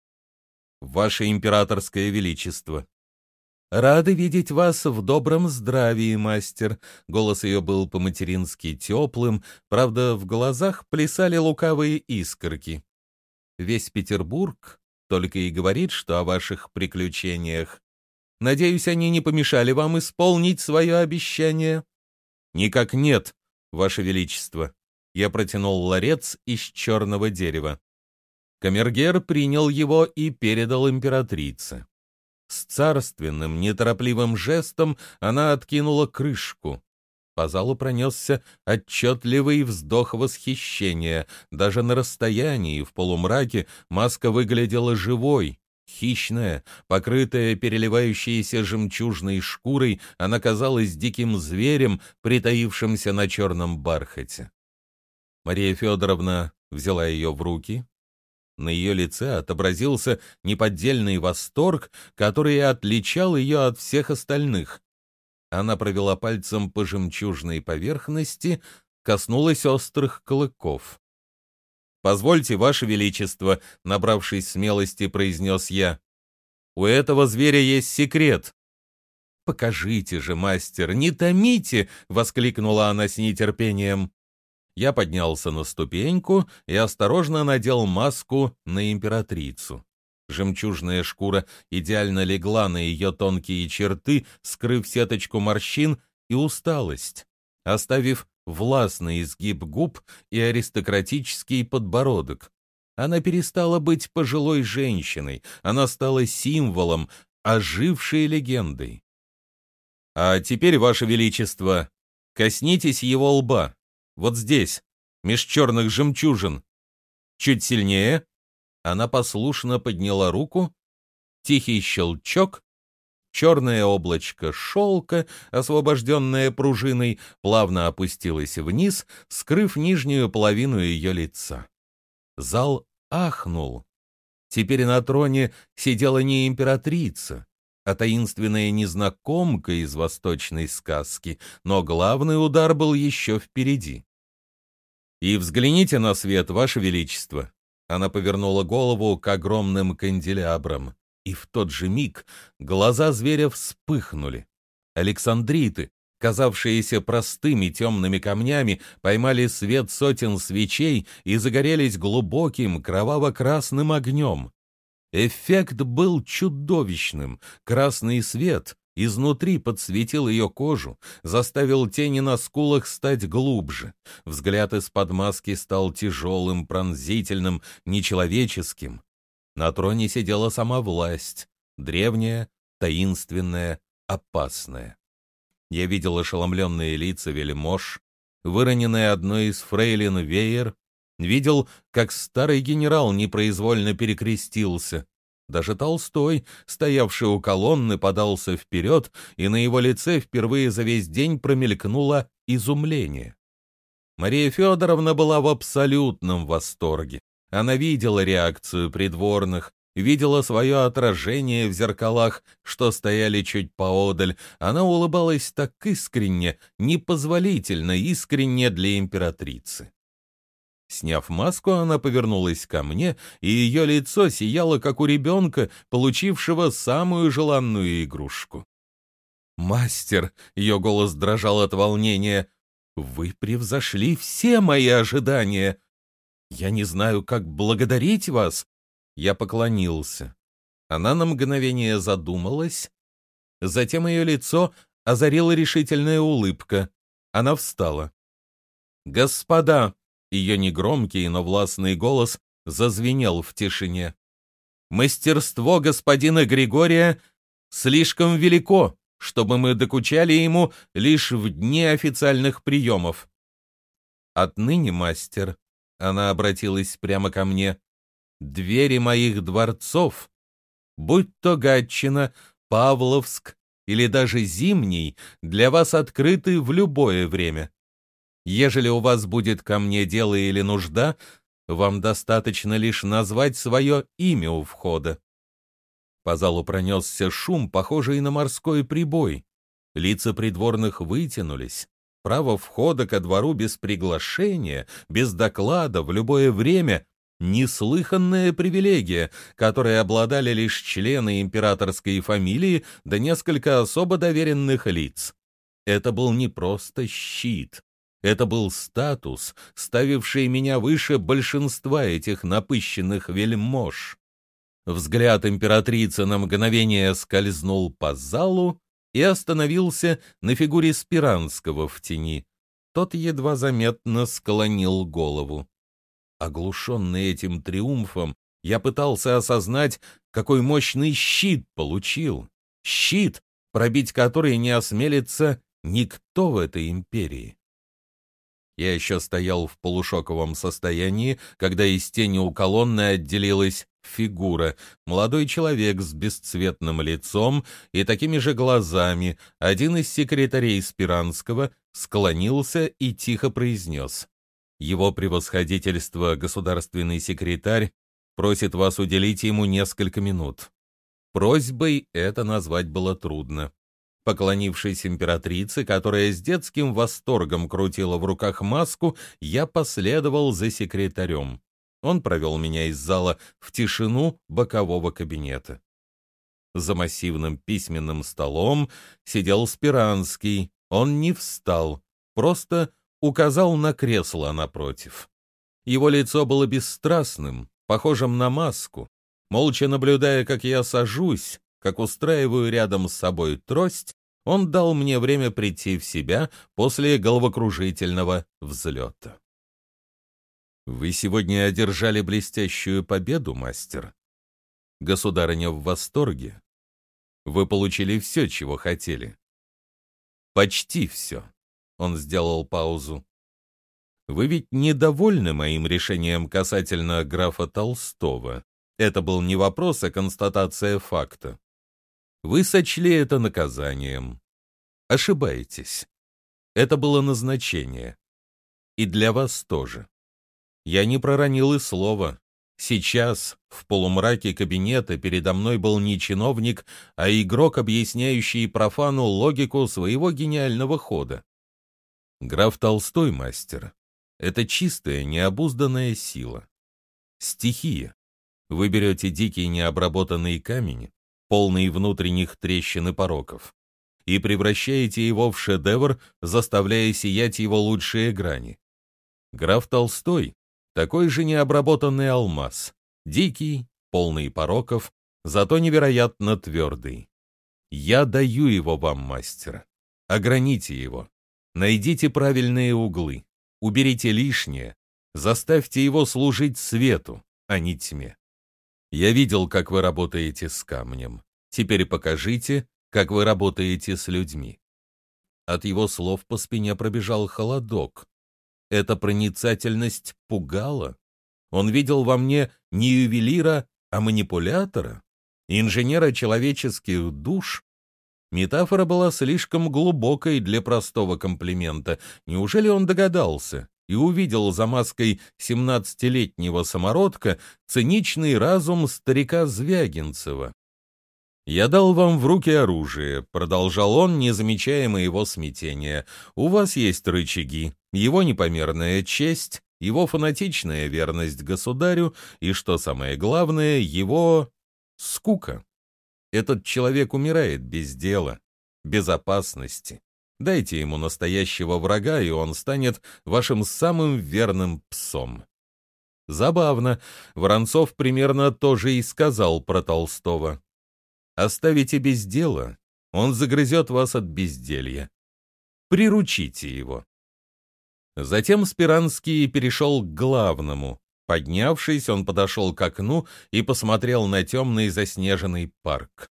«Ваше императорское величество!» «Рады видеть вас в добром здравии, мастер!» Голос ее был по-матерински теплым, правда, в глазах плясали лукавые искорки. «Весь Петербург только и говорит, что о ваших приключениях. Надеюсь, они не помешали вам исполнить свое обещание?» «Никак нет, ваше величество!» Я протянул ларец из черного дерева. Камергер принял его и передал императрице. С царственным, неторопливым жестом она откинула крышку. По залу пронесся отчетливый вздох восхищения. Даже на расстоянии, в полумраке, маска выглядела живой, хищная, покрытая переливающейся жемчужной шкурой, она казалась диким зверем, притаившимся на черном бархате. Мария Федоровна взяла ее в руки. На ее лице отобразился неподдельный восторг, который и отличал ее от всех остальных. Она провела пальцем по жемчужной поверхности, коснулась острых клыков. «Позвольте, Ваше Величество», — набравшись смелости, произнес я. «У этого зверя есть секрет». «Покажите же, мастер, не томите!» — воскликнула она с нетерпением. Я поднялся на ступеньку и осторожно надел маску на императрицу. Жемчужная шкура идеально легла на ее тонкие черты, скрыв сеточку морщин и усталость, оставив властный изгиб губ и аристократический подбородок. Она перестала быть пожилой женщиной, она стала символом, ожившей легендой. «А теперь, Ваше Величество, коснитесь его лба, вот здесь, меж черных жемчужин. Чуть сильнее». Она послушно подняла руку, тихий щелчок, черное облачко шелка, освобожденное пружиной, плавно опустилось вниз, скрыв нижнюю половину ее лица. Зал ахнул. Теперь на троне сидела не императрица, а таинственная незнакомка из восточной сказки, но главный удар был еще впереди. «И взгляните на свет, Ваше Величество!» Она повернула голову к огромным канделябрам, и в тот же миг глаза зверя вспыхнули. Александриты, казавшиеся простыми темными камнями, поймали свет сотен свечей и загорелись глубоким кроваво-красным огнем. Эффект был чудовищным. Красный свет изнутри подсветил ее кожу, заставил тени на скулах стать глубже. Взгляд из-под маски стал тяжелым, пронзительным, нечеловеческим. На троне сидела сама власть, древняя, таинственная, опасная. Я видел ошеломленные лица вельмож, выроненный одной из фрейлин веер, видел, как старый генерал непроизвольно перекрестился. Даже Толстой, стоявший у колонны, подался вперед, и на его лице впервые за весь день промелькнуло изумление. Мария Федоровна была в абсолютном восторге. Она видела реакцию придворных, видела свое отражение в зеркалах, что стояли чуть поодаль. Она улыбалась так искренне, непозволительно искренне для императрицы. Сняв маску, она повернулась ко мне, и ее лицо сияло, как у ребенка, получившего самую желанную игрушку. «Мастер!» — ее голос дрожал от волнения. «Вы превзошли все мои ожидания! Я не знаю, как благодарить вас!» Я поклонился. Она на мгновение задумалась. Затем ее лицо озарила решительная улыбка. Она встала. «Господа!» Ее негромкий, но властный голос зазвенел в тишине. «Мастерство господина Григория слишком велико, чтобы мы докучали ему лишь в дни официальных приемов. Отныне, мастер, — она обратилась прямо ко мне, — двери моих дворцов, будь то Гатчина, Павловск или даже Зимний, для вас открыты в любое время. Ежели у вас будет ко мне дело или нужда, вам достаточно лишь назвать свое имя у входа». По залу пронесся шум, похожий на морской прибой. Лица придворных вытянулись. Право входа ко двору без приглашения, без доклада, в любое время — неслыханная привилегия, которой обладали лишь члены императорской фамилии да несколько особо доверенных лиц. Это был не просто щит. Это был статус, ставивший меня выше большинства этих напыщенных вельмож. Взгляд императрицы на мгновение скользнул по залу и остановился на фигуре Спиранского в тени. Тот едва заметно склонил голову. Оглушенный этим триумфом, я пытался осознать, какой мощный щит получил. Щит, пробить который не осмелится никто в этой империи. Я еще стоял в полушоковом состоянии, когда из тени у колонны отделилась фигура, молодой человек с бесцветным лицом и такими же глазами. Один из секретарей Спиранского склонился и тихо произнес: «Его превосходительство, государственный секретарь, просит вас уделить ему несколько минут». Просьбой это назвать было трудно. Поклонившись императрице, которая с детским восторгом крутила в руках маску, я последовал за секретарем. Он провел меня из зала в тишину бокового кабинета. За массивным письменным столом сидел Спиранский. Он не встал, просто указал на кресло напротив. Его лицо было бесстрастным, похожим на маску. Молча наблюдая, как я сажусь, как устраиваю рядом с собой трость, он дал мне время прийти в себя после головокружительного взлета. «Вы сегодня одержали блестящую победу, мастер. Государыня в восторге. Вы получили все, чего хотели. Почти все». Он сделал паузу. «Вы ведь недовольны моим решением касательно графа Толстого? Это был не вопрос, а констатация факта. Вы сочли это наказанием. Ошибаетесь. Это было назначение. И для вас тоже. Я не проронил и слова. Сейчас, в полумраке кабинета, передо мной был не чиновник, а игрок, объясняющий профану логику своего гениального хода. Граф Толстой, мастер, это чистая, необузданная сила. Стихия. Вы берете дикий необработанный камень, полный внутренних трещин и пороков, и превращаете его в шедевр, заставляя сиять его лучшие грани. Граф Толстой — такой же необработанный алмаз, дикий, полный пороков, зато невероятно твердый. Я даю его вам, мастер. Ограните его. Найдите правильные углы, уберите лишнее, заставьте его служить свету, а не тьме. Я видел, как вы работаете с камнем. Теперь покажите, как вы работаете с людьми». От его слов по спине пробежал холодок. Эта проницательность пугала. Он видел во мне не ювелира, а манипулятора, инженера человеческих душ. Метафора была слишком глубокой для простого комплимента. Неужели он догадался и увидел за маской семнадцатилетнего самородка циничный разум старика Звягинцева? «Я дал вам в руки оружие», — продолжал он, не замечая моего смятения. «У вас есть рычаги, его непомерная честь, его фанатичная верность государю и, что самое главное, его скука. Этот человек умирает без дела, без опасности. Дайте ему настоящего врага, и он станет вашим самым верным псом». Забавно, Воронцов примерно тоже и сказал про Толстого. Оставите без дела, он загрызет вас от безделья. Приручите его. Затем Спиранский перешел к главному. Поднявшись, он подошел к окну и посмотрел на темный заснеженный парк.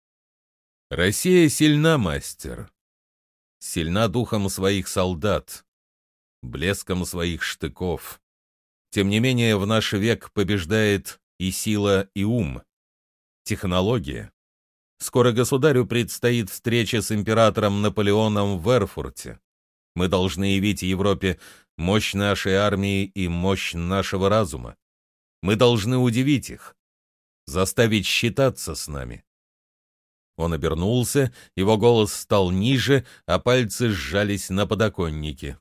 «Россия сильна, мастер. Сильна духом своих солдат, блеском своих штыков. Тем не менее, в наш век побеждает и сила, и ум, технология. Скоро государю предстоит встреча с императором Наполеоном в Эрфурте. Мы должны явить Европе мощь нашей армии и мощь нашего разума. Мы должны удивить их, заставить считаться с нами». Он обернулся, его голос стал ниже, а пальцы сжались на подоконнике.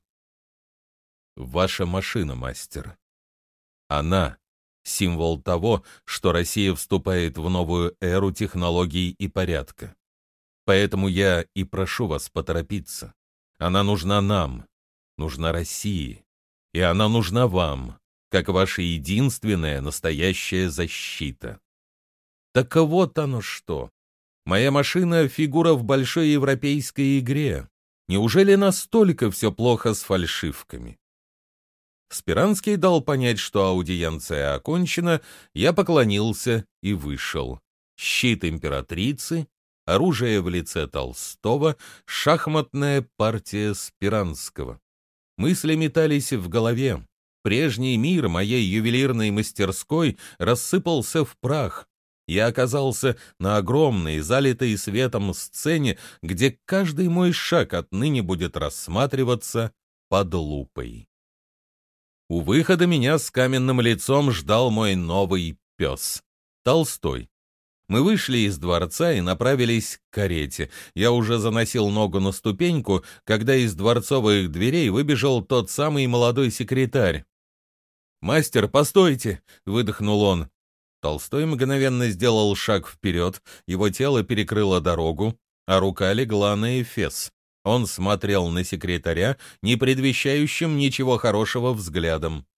«Ваша машина, мастер. Она — символ того, что Россия вступает в новую эру технологий и порядка. Поэтому я и прошу вас поторопиться. Она нужна нам, нужна России, и она нужна вам, как ваша единственная настоящая защита». Так вот оно что. Моя машина — фигура в большой европейской игре. Неужели настолько все плохо с фальшивками? Спиранский дал понять, что аудиенция окончена, я поклонился и вышел. Щит императрицы оружие в лице Толстого, шахматная партия Спиранского. Мысли метались в голове. Прежний мир моей ювелирной мастерской рассыпался в прах. Я оказался на огромной, залитой светом сцене, где каждый мой шаг отныне будет рассматриваться под лупой. У выхода меня с каменным лицом ждал мой новый пес — Толстой. Мы вышли из дворца и направились к карете. Я уже заносил ногу на ступеньку, когда из дворцовых дверей выбежал тот самый молодой секретарь. «Мастер, постойте!» — выдохнул он. Толстой мгновенно сделал шаг вперед, его тело перекрыло дорогу, а рука легла на эфес. Он смотрел на секретаря, не предвещающим ничего хорошего взглядом.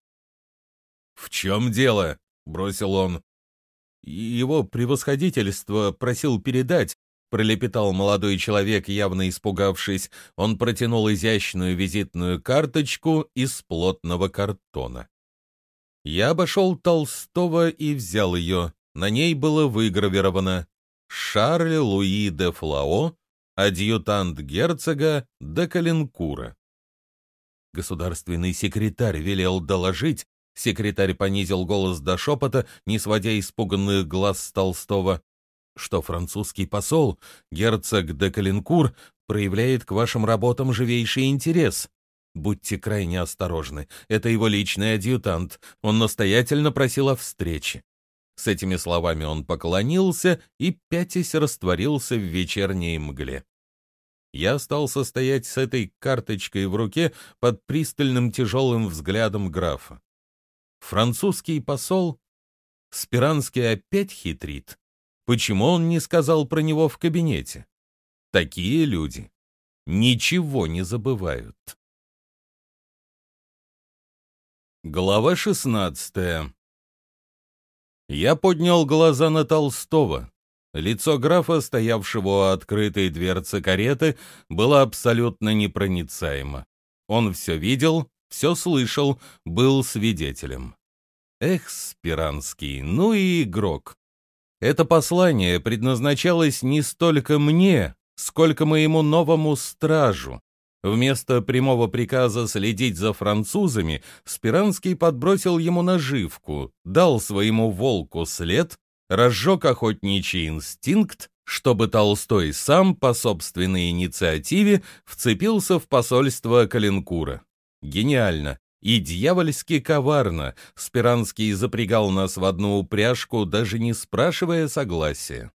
«В чем дело?» — бросил он. «Его превосходительство просил передать», — пролепетал молодой человек, явно испугавшись. Он протянул изящную визитную карточку из плотного картона. Я обошел Толстого и взял ее. На ней было выгравировано: «Шарль Луи де Флао, адъютант герцога де Калинкура». Государственный секретарь велел доложить. Секретарь понизил голос до шепота, не сводя испуганных глаз с Толстого, что французский посол, герцог де Калинкур, проявляет к вашим работам живейший интерес. Будьте крайне осторожны, это его личный адъютант, он настоятельно просил о встрече. С этими словами он поклонился и, пятясь, растворился в вечерней мгле. Я остался стоять с этой карточкой в руке под пристальным тяжелым взглядом графа. Французский посол? Спиранский опять хитрит? Почему он не сказал про него в кабинете? Такие люди ничего не забывают. Глава шестнадцатая. Я поднял глаза на Толстого. Лицо графа, стоявшего у открытой дверцы кареты, было абсолютно непроницаемо. Он все видел, все слышал, был свидетелем. Эх, Спиранский, ну и игрок. Это послание предназначалось не столько мне, сколько моему новому стражу. Вместо прямого приказа следить за французами, Спиранский подбросил ему наживку, дал своему волку след, разжег охотничий инстинкт, чтобы Толстой сам по собственной инициативе вцепился в посольство Калинкура. Гениально и дьявольски коварно Спиранский запрягал нас в одну упряжку, даже не спрашивая согласия.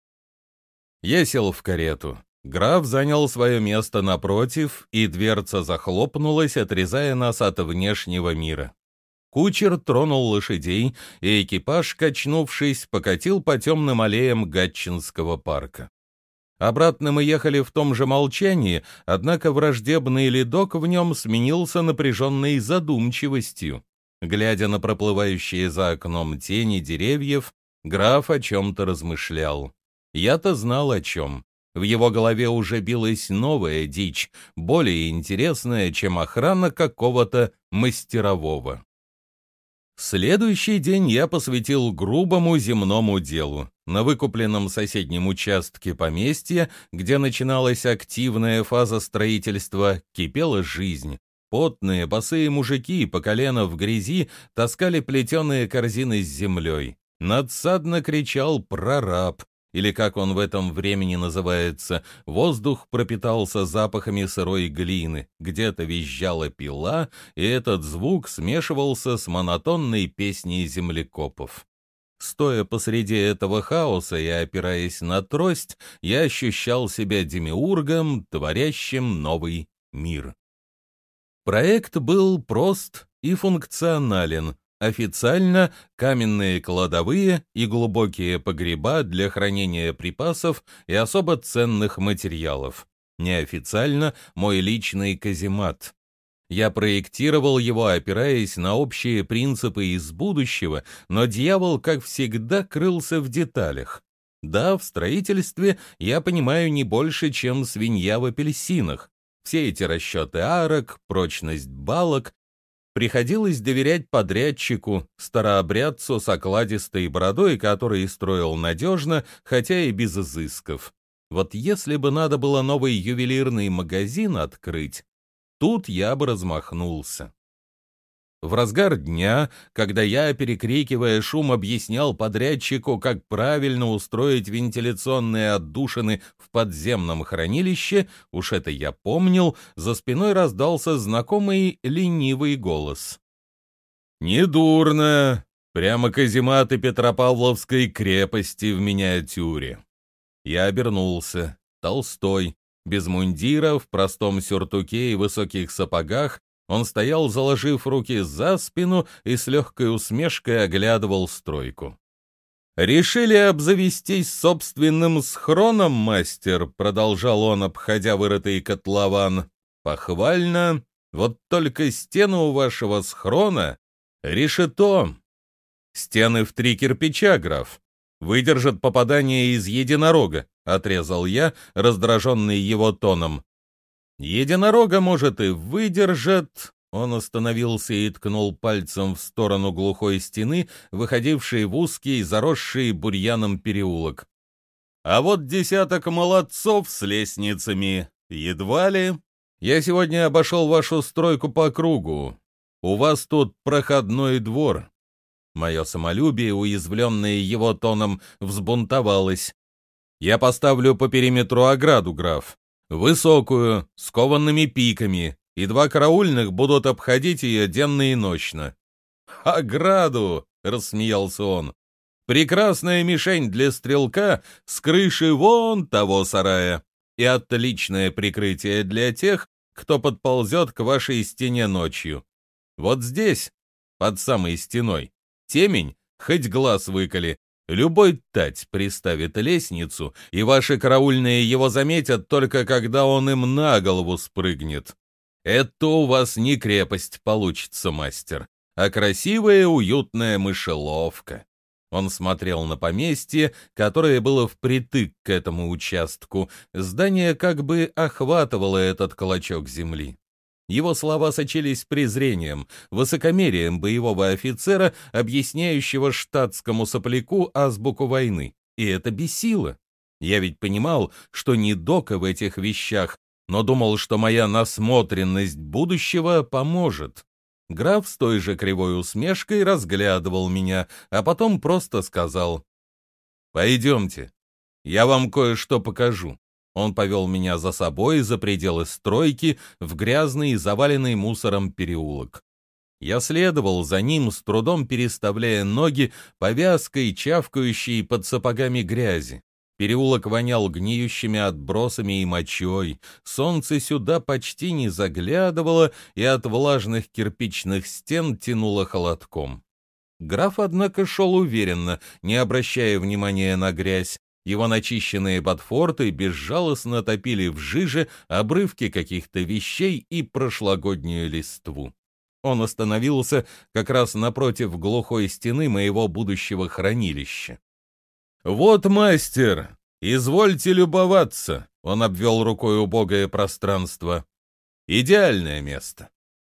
Я сел в карету. Граф занял свое место напротив, и дверца захлопнулась, отрезая нас от внешнего мира. Кучер тронул лошадей, и экипаж, качнувшись, покатил по темным аллеям Гатчинского парка. Обратно мы ехали в том же молчании, однако враждебный ледок в нем сменился напряженной задумчивостью. Глядя на проплывающие за окном тени деревьев, граф о чем-то размышлял. Я-то знал о чем. В его голове уже билась новая дичь, более интересная, чем охрана какого-то мастерового. Следующий день я посвятил грубому земному делу. На выкупленном соседнем участке поместья, где начиналась активная фаза строительства, кипела жизнь. Потные, босые мужики по колено в грязи таскали плетеные корзины с землей. Надсадно кричал прораб, или как он в этом времени называется, воздух пропитался запахами сырой глины, где-то визжала пила, и этот звук смешивался с монотонной песней землекопов. Стоя посреди этого хаоса и опираясь на трость, я ощущал себя демиургом, творящим новый мир. Проект был прост и функционален. Официально каменные кладовые и глубокие погреба для хранения припасов и особо ценных материалов. Неофициально мой личный каземат. Я проектировал его, опираясь на общие принципы из будущего, но дьявол, как всегда, крылся в деталях. Да, в строительстве я понимаю не больше, чем свинья в апельсинах. Все эти расчеты арок, прочность балок приходилось доверять подрядчику, старообрядцу с окладистой бородой, который строил надежно, хотя и без изысков. Вот если бы надо было новый ювелирный магазин открыть, тут я бы размахнулся. В разгар дня, когда я, перекрикивая шум, объяснял подрядчику, как правильно устроить вентиляционные отдушины в подземном хранилище, уж это я помнил, за спиной раздался знакомый ленивый голос. «Недурно! Прямо казематы Петропавловской крепости в миниатюре!» Я обернулся. Толстой, без мундира, в простом сюртуке и высоких сапогах, он стоял, заложив руки за спину и с легкой усмешкой оглядывал стройку. «Решили обзавестись собственным схроном, мастер?» — продолжал он, обходя вырытый котлован. «Похвально. Вот только стены у вашего схрона — решето. Стены в три кирпича, граф. Выдержат попадание из единорога», — отрезал я, раздраженный его тоном. «Единорога, может, и выдержат». Он остановился и ткнул пальцем в сторону глухой стены, выходившей в узкий, заросший бурьяном переулок. «А вот десяток молодцов с лестницами едва ли. Я сегодня обошел вашу стройку по кругу. У вас тут проходной двор». Мое самолюбие, уязвленное его тоном, взбунтовалось. «Я поставлю по периметру ограду, граф. Высокую, с коваными пиками, и два караульных будут обходить ее денно и ночно». «Ограду!» — рассмеялся он. «Прекрасная мишень для стрелка с крыши вон того сарая, и отличное прикрытие для тех, кто подползет к вашей стене ночью. Вот здесь, под самой стеной, темень, хоть глаз выколи. Любой тать приставит лестницу, и ваши караульные его заметят только когда он им на голову спрыгнет. Это у вас не крепость получится, мастер, а красивая уютная мышеловка». Он смотрел на поместье, которое было впритык к этому участку. Здание как бы охватывало этот клочок земли. Его слова сочились презрением, высокомерием боевого офицера, объясняющего штатскому сопляку азбуку войны. И это бесило. Я ведь понимал, что не дока в этих вещах, но думал, что моя насмотренность будущего поможет. Граф с той же кривой усмешкой разглядывал меня, а потом просто сказал: «Пойдемте, я вам кое-что покажу». Он повел меня за собой за пределы стройки в грязный и заваленный мусором переулок. Я следовал за ним, с трудом переставляя ноги по вязкой, чавкающей под сапогами грязи. Переулок вонял гниющими отбросами и мочой, солнце сюда почти не заглядывало, и от влажных кирпичных стен тянуло холодком. Граф, однако, шел уверенно, не обращая внимания на грязь. Его начищенные ботфорты безжалостно топили в жиже обрывки каких-то вещей и прошлогоднюю листву. Он остановился как раз напротив глухой стены моего будущего хранилища. «Вот, мастер, извольте любоваться», — он обвел рукой убогое пространство. «Идеальное место».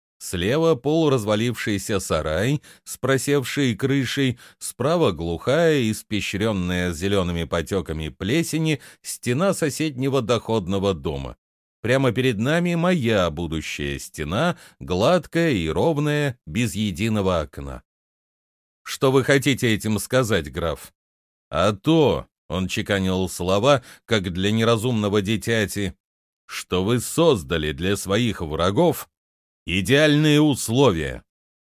Слева полуразвалившийся сарай с просевшей крышей, справа глухая, испещренная зелеными потеками плесени, стена соседнего доходного дома. Прямо перед нами моя будущая стена, гладкая и ровная, без единого окна. «Что вы хотите этим сказать, граф?» «А то», — он чеканил слова, как для неразумного дитяти, «что вы создали для своих врагов идеальные условия.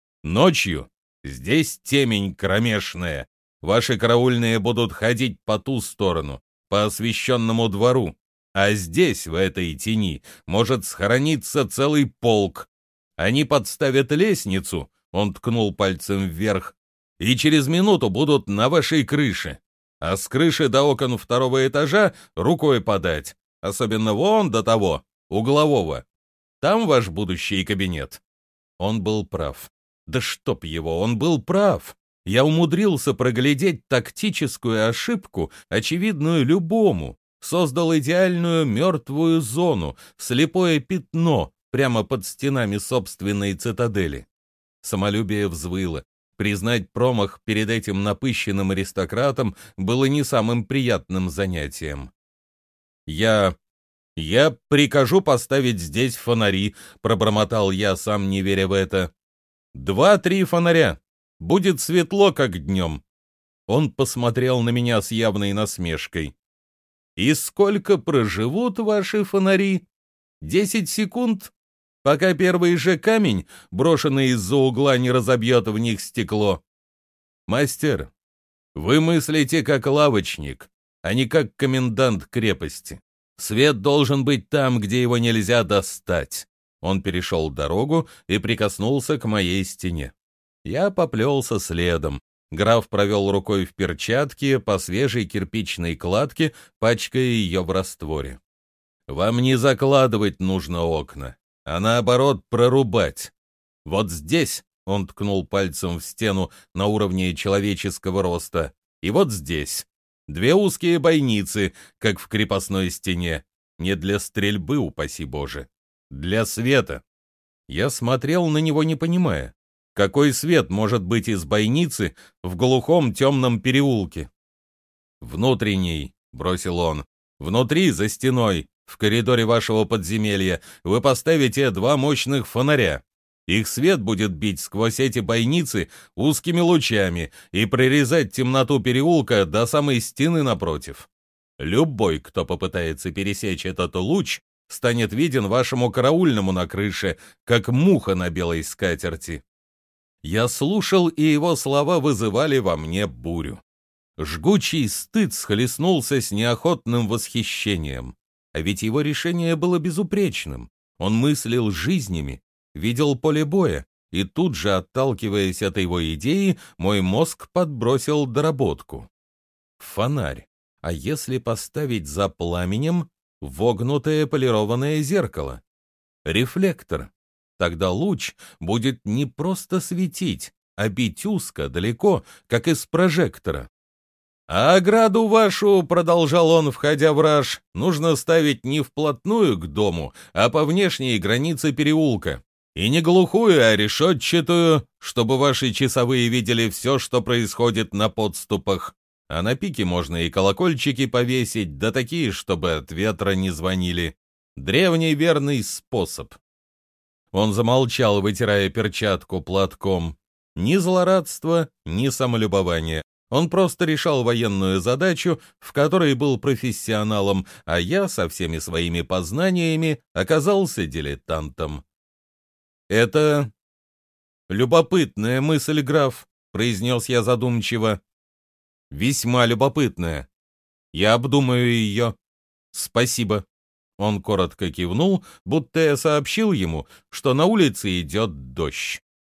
Ночью здесь темень кромешная. Ваши караульные будут ходить по ту сторону, по освещенному двору. А здесь, в этой тени, может схорониться целый полк. Они подставят лестницу», — он ткнул пальцем вверх, «и через минуту будут на вашей крыше. А с крыши до окон второго этажа рукой подать, особенно вон до того, углового. Там ваш будущий кабинет». Он был прав. Да чтоб его, он был прав. Я умудрился проглядеть тактическую ошибку, очевидную любому. Создал идеальную мертвую зону, слепое пятно прямо под стенами собственной цитадели. Самолюбие взвыло. Признать промах перед этим напыщенным аристократом было не самым приятным занятием. Я... я прикажу поставить здесь фонари, пробормотал я, сам не веря в это. Два-три фонаря. Будет светло, как днем. Он посмотрел на меня с явной насмешкой. И сколько проживут ваши фонари? Десять секунд? Пока первый же камень, брошенный из-за угла, не разобьет в них стекло. Мастер, вы мыслите как лавочник, а не как комендант крепости. Свет должен быть там, где его нельзя достать. Он перешел дорогу и прикоснулся к моей стене. Я поплелся следом. Граф провел рукой в перчатке по свежей кирпичной кладке, пачкая ее в растворе. Вам не закладывать нужно окна, а наоборот прорубать. Вот здесь, он ткнул пальцем в стену на уровне человеческого роста, и вот здесь. Две узкие бойницы, как в крепостной стене. Не для стрельбы, упаси Боже. Для света. Я смотрел на него, не понимая. Какой свет может быть из бойницы в глухом темном переулке? «Внутренний», — бросил он. «Внутри, за стеной, в коридоре вашего подземелья, вы поставите два мощных фонаря. Их свет будет бить сквозь эти бойницы узкими лучами и прорезать темноту переулка до самой стены напротив. Любой, кто попытается пересечь этот луч, станет виден вашему караульному на крыше, как муха на белой скатерти». Я слушал, и его слова вызывали во мне бурю. Жгучий стыд схлестнулся с неохотным восхищением. А ведь его решение было безупречным. Он мыслил жизнями, видел поле боя, и тут же, отталкиваясь от его идеи, мой мозг подбросил доработку. Фонарь. А если поставить за пламенем вогнутое полированное зеркало? Рефлектор. Тогда луч будет не просто светить, а бить узко, далеко, как из прожектора. «А ограду вашу, — продолжал он, входя в раж, — нужно ставить не вплотную к дому, а по внешней границе переулка. И не глухую, а решетчатую, чтобы ваши часовые видели все, что происходит на подступах. А на пике можно и колокольчики повесить, да такие, чтобы от ветра не звонили. Древний верный способ». Он замолчал, вытирая перчатку платком. Ни злорадства, ни самолюбования. Он просто решал военную задачу, в которой был профессионалом, а я со всеми своими познаниями оказался дилетантом. «Это любопытная мысль, граф», — произнес я задумчиво. «Весьма любопытная. Я обдумаю ее. Спасибо». Он коротко кивнул, будто я сообщил ему, что на улице идет дождь.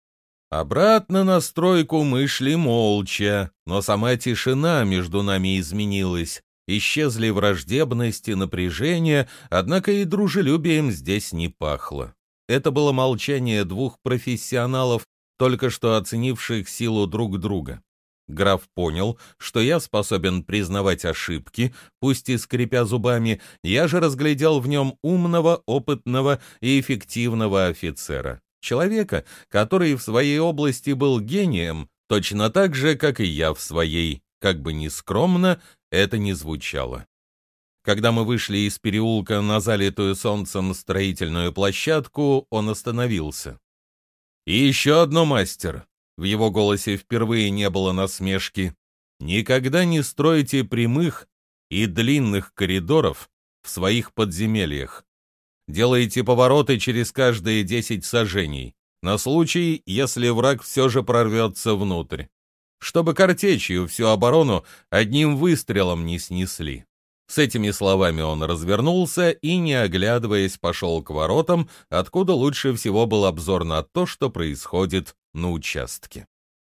Обратно на стройку мы шли молча, но сама тишина между нами изменилась. Исчезли враждебность и напряжение, однако и дружелюбием здесь не пахло. Это было молчание двух профессионалов, только что оценивших силу друг друга. Граф понял, что я способен признавать ошибки, пусть и скрипя зубами, я же разглядел в нем умного, опытного и эффективного офицера. Человека, который в своей области был гением, точно так же, как и я в своей, как бы ни скромно это ни звучало. Когда мы вышли из переулка на залитую солнцем строительную площадку, он остановился. «И еще одно, мастер». В его голосе впервые не было насмешки. «Никогда не стройте прямых и длинных коридоров в своих подземельях. Делайте повороты через каждые десять сажений, на случай, если враг все же прорвется внутрь, чтобы картечью всю оборону одним выстрелом не снесли». С этими словами он развернулся и, не оглядываясь, пошел к воротам, откуда лучше всего был обзор на то, что происходит на участке.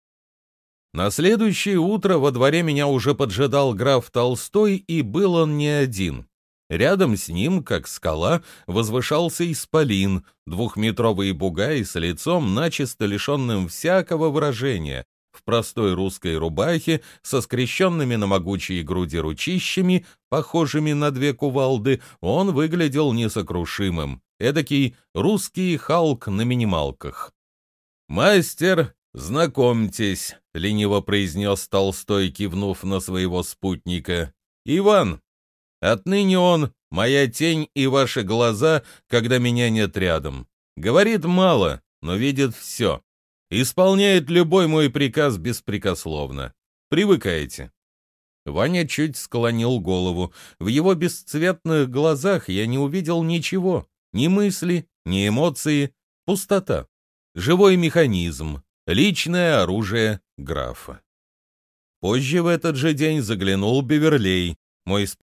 На следующее утро во дворе меня уже поджидал граф Толстой, и был он не один. Рядом с ним, как скала, возвышался исполин, двухметровый бугай с лицом, начисто лишенным всякого выражения, в простой русской рубахе, со скрещенными на могучей груди ручищами, похожими на две кувалды, он выглядел несокрушимым, эдакий русский Халк на минималках. «Мастер, знакомьтесь», — лениво произнес Толстой, кивнув на своего спутника, — «Иван. Отныне он Моя тень и ваши глаза, когда меня нет рядом. Говорит мало, но видит все. Исполняет любой мой приказ беспрекословно. Привыкайте». Ваня чуть склонил голову. В его бесцветных глазах я не увидел ничего. Ни мысли, ни эмоции. Пустота. Живой механизм. Личное оружие графа. Позже в этот же день заглянул Беверлей, мой